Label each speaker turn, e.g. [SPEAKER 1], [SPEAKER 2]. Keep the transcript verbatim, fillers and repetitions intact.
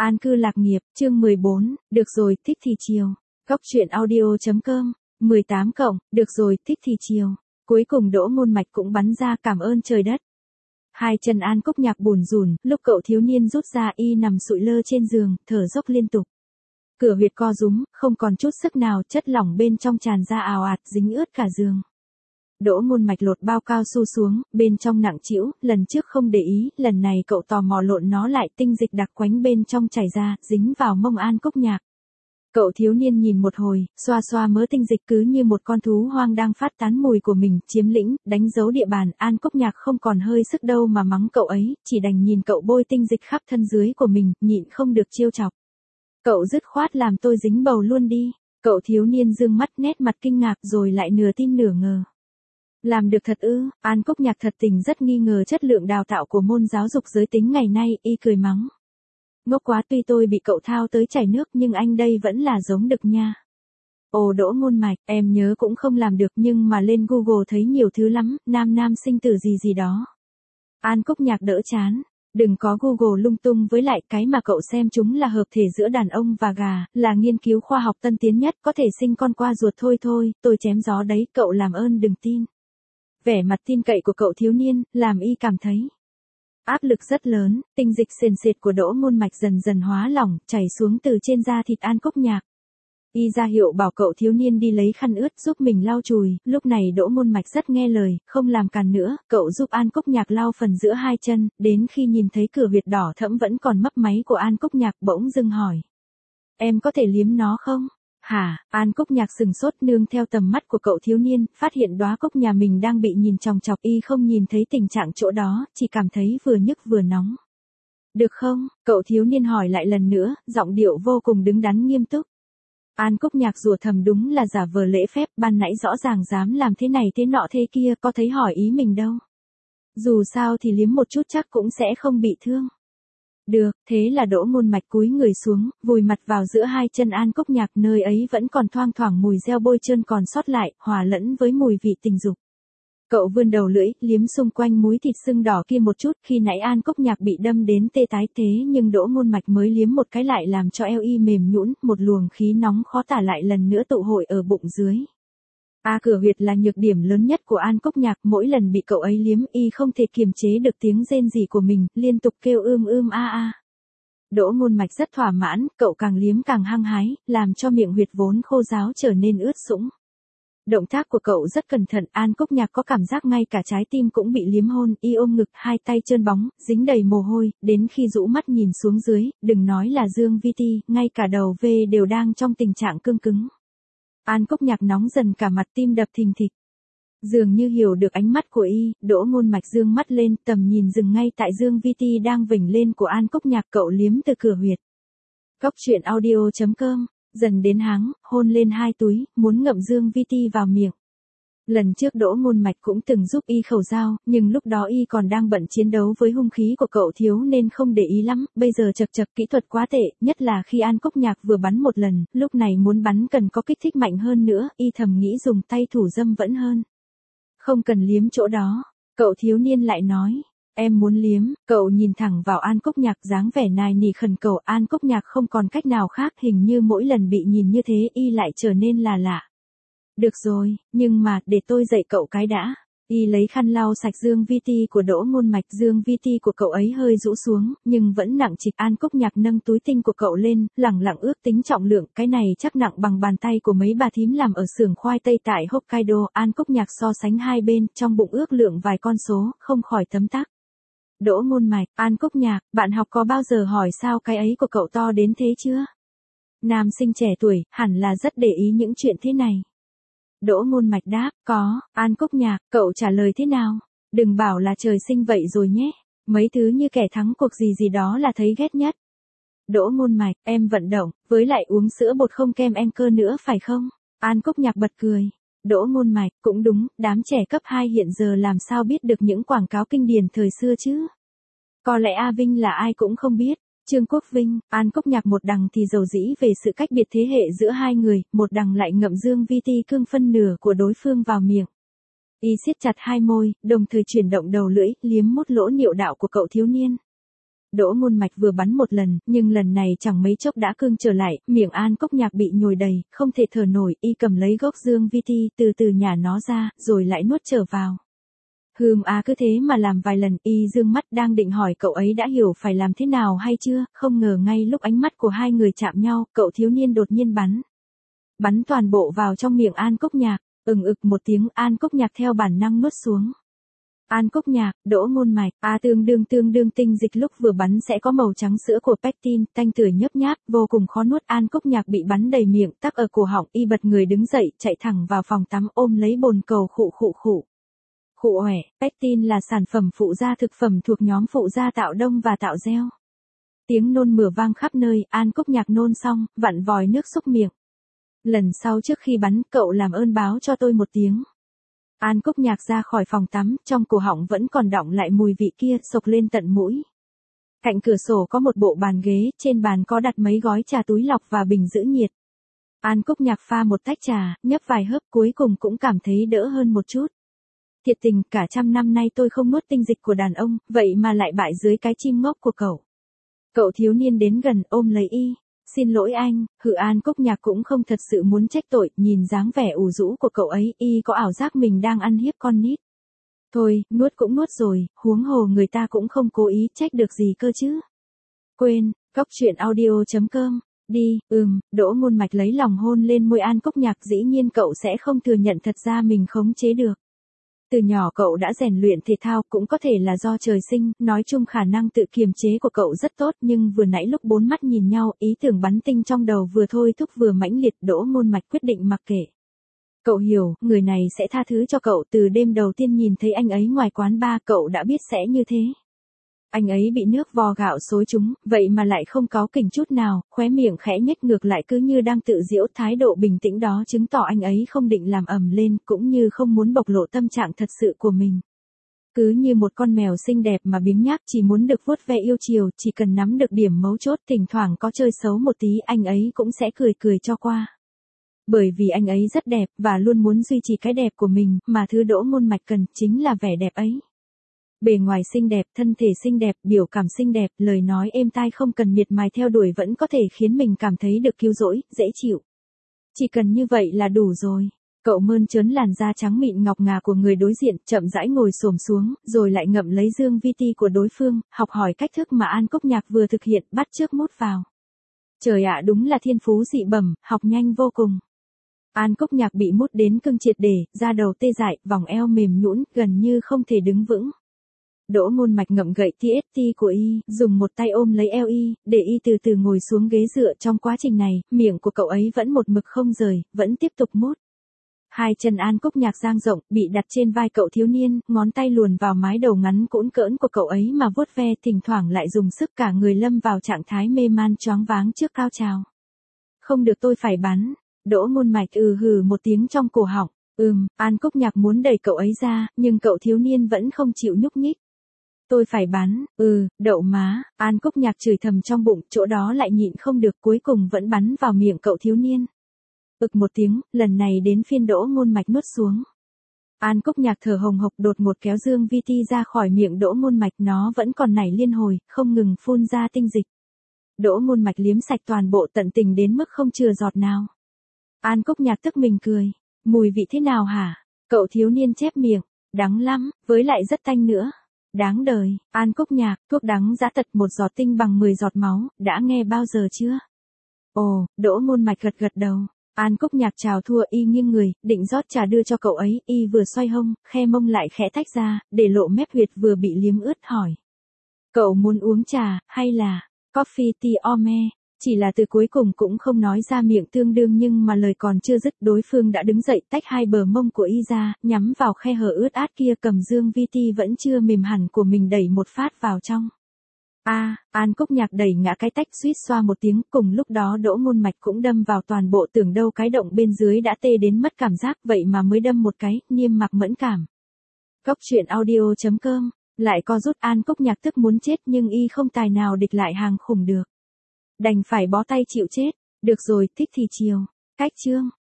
[SPEAKER 1] An cư lạc nghiệp, chương mười bốn, được rồi, thích thì chiều. Góc truyện audio.com, mười tám cộng, được rồi, thích thì chiều. Cuối cùng Đỗ Ngôn Mạch cũng bắn ra cảm ơn trời đất. Hai chân An Cúc Nhạc bủn rủn, lúc cậu thiếu niên rút ra y nằm sụi lơ trên giường, thở dốc liên tục. Cửa huyệt co rúm, không còn chút sức nào, chất lỏng bên trong tràn ra ào ạt, dính ướt cả giường. Đỗ Ngôn Mạch lột bao cao su xuống, bên trong nặng trĩu, lần trước không để ý, lần này cậu tò mò lộn nó lại, tinh dịch đặc quánh bên trong chảy ra, dính vào mông An Cúc Nhạc. Cậu thiếu niên nhìn một hồi, xoa xoa mớ tinh dịch cứ như một con thú hoang đang phát tán mùi của mình, chiếm lĩnh, đánh dấu địa bàn. An Cúc Nhạc không còn hơi sức đâu mà mắng cậu ấy, chỉ đành nhìn cậu bôi tinh dịch khắp thân dưới của mình, nhịn không được trêu chọc. Cậu dứt khoát làm tôi dính bầu luôn đi. Cậu thiếu niên dương mắt, nét mặt kinh ngạc rồi lại nửa tin nửa ngờ. Làm được thật ư? An Cúc Nhạc thật tình rất nghi ngờ chất lượng đào tạo của môn giáo dục giới tính ngày nay, y cười mắng. Ngốc quá, tuy tôi bị cậu thao tới chảy nước nhưng anh đây vẫn là giống đực nha. Ồ Đỗ Ngôn Mạch, em nhớ cũng không làm được nhưng mà lên Google thấy nhiều thứ lắm, nam nam sinh tử gì gì đó. An Cúc Nhạc đỡ chán. Đừng có Google lung tung, với lại cái mà cậu xem chúng là hợp thể giữa đàn ông và gà, là nghiên cứu khoa học tân tiến nhất, có thể sinh con qua ruột thôi thôi, tôi chém gió đấy, cậu làm ơn đừng tin. Vẻ mặt tin cậy của cậu thiếu niên, làm y cảm thấy áp lực rất lớn, tinh dịch sền sệt của Đỗ Ngôn Mạch dần dần hóa lỏng, chảy xuống từ trên da thịt An Cúc Nhạc. Y ra hiệu bảo cậu thiếu niên đi lấy khăn ướt giúp mình lau chùi, lúc này Đỗ Ngôn Mạch rất nghe lời, không làm càn nữa, cậu giúp An Cúc Nhạc lau phần giữa hai chân, đến khi nhìn thấy cửa huyệt đỏ thẫm vẫn còn mấp máy của An Cúc Nhạc bỗng dưng hỏi. Em có thể liếm nó không? Hả? An Cúc Nhạc sừng sốt, nương theo tầm mắt của cậu thiếu niên, phát hiện đóa cúc nhà mình đang bị nhìn chòng chọc, y không nhìn thấy tình trạng chỗ đó, chỉ cảm thấy vừa nhức vừa nóng. Được không? Cậu thiếu niên hỏi lại lần nữa, giọng điệu vô cùng đứng đắn nghiêm túc. An Cúc Nhạc rủa thầm, đúng là giả vờ lễ phép, ban nãy rõ ràng dám làm thế này thế nọ thế kia, có thấy hỏi ý mình đâu. Dù sao thì liếm một chút chắc cũng sẽ không bị thương. Được, thế là Đỗ Ngôn Mạch cúi người xuống, vùi mặt vào giữa hai chân An Cúc Nhạc, nơi ấy vẫn còn thoang thoảng mùi gel bôi trơn còn sót lại, hòa lẫn với mùi vị tình dục. Cậu vươn đầu lưỡi, liếm xung quanh múi thịt sưng đỏ kia một chút, khi nãy An Cúc Nhạc bị đâm đến tê tái thế nhưng Đỗ Ngôn Mạch mới liếm một cái lại làm cho eo y mềm nhũn, một luồng khí nóng khó tả lại lần nữa tụ hội ở bụng dưới. A cửa huyệt là nhược điểm lớn nhất của An Cúc Nhạc, mỗi lần bị cậu ấy liếm y không thể kiềm chế được tiếng rên rỉ của mình, liên tục kêu ưm ưm a a. Đỗ Ngôn Mạch rất thỏa mãn, cậu càng liếm càng hăng hái, làm cho miệng huyệt vốn khô ráo trở nên ướt sũng. Động tác của cậu rất cẩn thận, An Cúc Nhạc có cảm giác ngay cả trái tim cũng bị liếm hôn, y ôm ngực, hai tay trơn bóng, dính đầy mồ hôi, đến khi rũ mắt nhìn xuống dưới, đừng nói là Dương Vi Ti, ngay cả đầu V đều đang trong tình trạng cương cứng. An Cúc Nhạc nóng dần cả mặt, tim đập thình thịch. Dường như hiểu được ánh mắt của y, Đỗ Ngôn Mạch dương mắt lên, tầm nhìn dừng ngay tại Dương Vi Ti đang vểnh lên của An Cúc Nhạc, cậu liếm từ cửa huyệt. Góc truyện audio.com, dần đến háng, hôn lên hai túi, muốn ngậm Dương Vi Ti vào miệng. Lần trước Đỗ Ngôn Mạch cũng từng giúp y khẩu dao, nhưng lúc đó y còn đang bận chiến đấu với hung khí của cậu thiếu nên không để ý lắm, bây giờ chật chật kỹ thuật quá tệ, nhất là khi An Cúc Nhạc vừa bắn một lần, lúc này muốn bắn cần có kích thích mạnh hơn nữa, y thầm nghĩ dùng tay thủ dâm vẫn hơn. Không cần liếm chỗ đó, cậu thiếu niên lại nói. Em muốn liếm, cậu nhìn thẳng vào An Cúc Nhạc, dáng vẻ nài nỉ khẩn cầu. An Cúc Nhạc không còn cách nào khác, hình như mỗi lần bị nhìn như thế y lại trở nên là lạ. Được rồi, nhưng mà, để tôi dạy cậu cái đã. Y lấy khăn lau sạch Dương Vi Ti của Đỗ Ngôn Mạch, Dương Vi Ti của cậu ấy hơi rũ xuống, nhưng vẫn nặng trịch. An Cúc Nhạc nâng túi tinh của cậu lên, lẳng lặng ước tính trọng lượng, cái này chắc nặng bằng bàn tay của mấy bà thím làm ở xưởng khoai tây tại Hokkaido. An Cúc Nhạc so sánh hai bên, trong bụng ước lượng vài con số, không khỏi tấm tắc. Đỗ Ngôn Mạch, An Cúc Nhạc, bạn học có bao giờ hỏi sao cái ấy của cậu to đến thế chưa? Nam sinh trẻ tuổi, hẳn là rất để ý những chuyện thế này. Đỗ Ngôn Mạch đáp, có. An Cúc Nhạc, cậu trả lời thế nào? Đừng bảo là trời sinh vậy rồi nhé. Mấy thứ như kẻ thắng cuộc gì gì đó là thấy ghét nhất. Đỗ Ngôn Mạch, em vận động, với lại uống sữa bột không kem Anchor nữa phải không? An Cúc Nhạc bật cười. Đỗ Ngôn Mạch, cũng đúng, đám trẻ cấp hai hiện giờ làm sao biết được những quảng cáo kinh điển thời xưa chứ? Có lẽ A Vinh là ai cũng không biết. Trương Quốc Vinh, An Cúc Nhạc một đằng thì dầu dĩ về sự cách biệt thế hệ giữa hai người, một đằng lại ngậm Dương Vi Ti cương phân nửa của đối phương vào miệng. Y siết chặt hai môi, đồng thời chuyển động đầu lưỡi, liếm mốt lỗ niệu đạo của cậu thiếu niên. Đỗ Ngôn Mạch vừa bắn một lần, nhưng lần này chẳng mấy chốc đã cương trở lại, miệng An Cốc Nhạc bị nhồi đầy, không thể thở nổi, y cầm lấy gốc dương vi ti, từ từ nhả nó ra, rồi lại nuốt trở vào. Hừm à cứ thế mà làm vài lần, y dương mắt đang định hỏi cậu ấy đã hiểu phải làm thế nào hay chưa, không ngờ ngay lúc ánh mắt của hai người chạm nhau, cậu thiếu niên đột nhiên bắn. Bắn toàn bộ vào trong miệng An Cốc Nhạc, ừng ực một tiếng, An Cốc Nhạc theo bản năng nuốt xuống. An Cốc Nhạc, Đỗ Ngôn Mạch, a tương đương tương đương tinh dịch lúc vừa bắn sẽ có màu trắng sữa của pectin, tanh tưởi nhấp nháp, vô cùng khó nuốt. An Cốc Nhạc bị bắn đầy miệng, tắc ở cổ họng, y bật người đứng dậy, chạy thẳng vào phòng tắm ôm lấy bồn cầu khụ khụ khụ. Khụ ỏe, pectin là sản phẩm phụ gia thực phẩm thuộc nhóm phụ gia tạo đông và tạo gel. Tiếng nôn mửa vang khắp nơi, An Cốc Nhạc nôn xong, vặn vòi nước xúc miệng. Lần sau trước khi bắn, cậu làm ơn báo cho tôi một tiếng. An Cốc Nhạc ra khỏi phòng tắm, trong cổ họng vẫn còn đọng lại mùi vị kia, sộc lên tận mũi. Cạnh cửa sổ có một bộ bàn ghế, trên bàn có đặt mấy gói trà túi lọc và bình giữ nhiệt. An Cốc Nhạc pha một tách trà, nhấp vài hớp, cuối cùng cũng cảm thấy đỡ hơn một chút. Thiệt tình, cả trăm năm nay tôi không nuốt tinh dịch của đàn ông, vậy mà lại bại dưới cái chim ngốc của cậu. Cậu thiếu niên đến gần, ôm lấy y. Xin lỗi anh, hự. An Cốc Nhạc cũng không thật sự muốn trách tội, nhìn dáng vẻ ủ rũ của cậu ấy, y có ảo giác mình đang ăn hiếp con nít. Thôi, nuốt cũng nuốt rồi, huống hồ người ta cũng không cố ý, trách được gì cơ chứ. Quên, cóc truyện audio chấm com, đi, ừm, Đỗ Ngôn Mạch lấy lòng hôn lên môi An Cốc Nhạc, dĩ nhiên cậu sẽ không thừa nhận thật ra mình khống chế được. Từ nhỏ cậu đã rèn luyện thể thao, cũng có thể là do trời sinh, nói chung khả năng tự kiềm chế của cậu rất tốt, nhưng vừa nãy lúc bốn mắt nhìn nhau, ý tưởng bắn tinh trong đầu vừa thôi thúc vừa mãnh liệt. Đỗ Ngôn Mạch quyết định mặc kệ. Cậu hiểu, người này sẽ tha thứ cho cậu, từ đêm đầu tiên nhìn thấy anh ấy ngoài quán bar, cậu đã biết sẽ như thế. Anh ấy bị nước vo gạo xối trúng, vậy mà lại không cáu kỉnh chút nào, khóe miệng khẽ nhếch ngược lại cứ như đang tự giễu, thái độ bình tĩnh đó chứng tỏ anh ấy không định làm ầm lên, cũng như không muốn bộc lộ tâm trạng thật sự của mình. Cứ như một con mèo xinh đẹp mà biếng nhác chỉ muốn được vuốt ve yêu chiều, chỉ cần nắm được điểm mấu chốt, thỉnh thoảng có chơi xấu một tí anh ấy cũng sẽ cười cười cho qua. Bởi vì anh ấy rất đẹp, và luôn muốn duy trì cái đẹp của mình, mà thứ Đỗ Ngôn Mạch cần chính là vẻ đẹp ấy. Bề ngoài xinh đẹp, thân thể xinh đẹp, biểu cảm xinh đẹp, lời nói êm tai không cần miệt mài theo đuổi vẫn có thể khiến mình cảm thấy được cứu rỗi, dễ chịu. Chỉ cần như vậy là đủ rồi. Cậu mơn trớn làn da trắng mịn ngọc ngà của người đối diện, chậm rãi ngồi xổm xuống, rồi lại ngậm lấy dương vi ti của đối phương, học hỏi cách thức mà An Cốc Nhạc vừa thực hiện, bắt chước mút vào. Trời ạ, đúng là thiên phú dị bẩm, học nhanh vô cùng. An Cốc Nhạc bị mút đến cưng triệt để, da đầu tê dại, vòng eo mềm nhũn, gần như không thể đứng vững. Đỗ Ngôn Mạch ngậm gậy tê ét tê của y, dùng một tay ôm lấy eo y, để y từ từ ngồi xuống ghế dựa. Trong quá trình này, miệng của cậu ấy vẫn một mực không rời, vẫn tiếp tục mút. Hai chân An Cốc Nhạc dang rộng, bị đặt trên vai cậu thiếu niên, ngón tay luồn vào mái đầu ngắn cũn cỡn của cậu ấy mà vuốt ve, thỉnh thoảng lại dùng sức, cả người lâm vào trạng thái mê man choáng váng trước cao trào. Không được, tôi phải bắn. Đỗ Ngôn Mạch ừ hừ một tiếng trong cổ họng. Ừm, An Cốc Nhạc muốn đẩy cậu ấy ra, nhưng cậu thiếu niên vẫn không chịu nhúc nhích. Tôi phải bắn, ừ, đậu má. An Cốc Nhạc chửi thầm trong bụng, chỗ đó lại nhịn không được, cuối cùng vẫn bắn vào miệng cậu thiếu niên. Ực một tiếng, lần này đến phiên Đỗ Ngôn Mạch nuốt xuống. An Cốc Nhạc thở hồng hộc đột ngột kéo dương vi ti ra khỏi miệng Đỗ Ngôn Mạch, nó vẫn còn nảy liên hồi, không ngừng phun ra tinh dịch. Đỗ Ngôn Mạch liếm sạch toàn bộ, tận tình đến mức không chừa giọt nào. An Cốc Nhạc tức mình cười. Mùi vị thế nào hả? Cậu thiếu niên chép miệng. Đắng lắm, với lại rất tanh nữa. Đáng đời. An Cốc Nhạc, thuốc đắng dã tật một giọt tinh bằng mười giọt máu, đã nghe bao giờ chưa? Ồ, Đỗ Ngôn Mạch gật gật đầu. An Cốc Nhạc chào thua, y nghiêng người, định rót trà đưa cho cậu ấy, y vừa xoay hông, khe mông lại khẽ tách ra, để lộ mép huyệt vừa bị liếm ướt, hỏi. Cậu muốn uống trà, hay là coffee tea or me? Chỉ là từ cuối cùng cũng không nói ra miệng, tương đương nhưng mà lời còn chưa dứt, đối phương đã đứng dậy tách hai bờ mông của y ra, nhắm vào khe hở ướt át kia, cầm dương vi ti vẫn chưa mềm hẳn của mình đẩy một phát vào trong. A, à, An Cốc Nhạc đẩy ngã cái tách, suýt xoa một tiếng, cùng lúc đó Đỗ Ngôn Mạch cũng đâm vào toàn bộ, tưởng đâu cái động bên dưới đã tê đến mất cảm giác, vậy mà mới đâm một cái, niêm mạc mẫn cảm. Cóc truyện audio chấm com, lại co rút. An Cốc Nhạc tức muốn chết nhưng y không tài nào địch lại hàng khủng được. Đành phải bó tay chịu chết. Được rồi, thích thì chiều. Cách chương.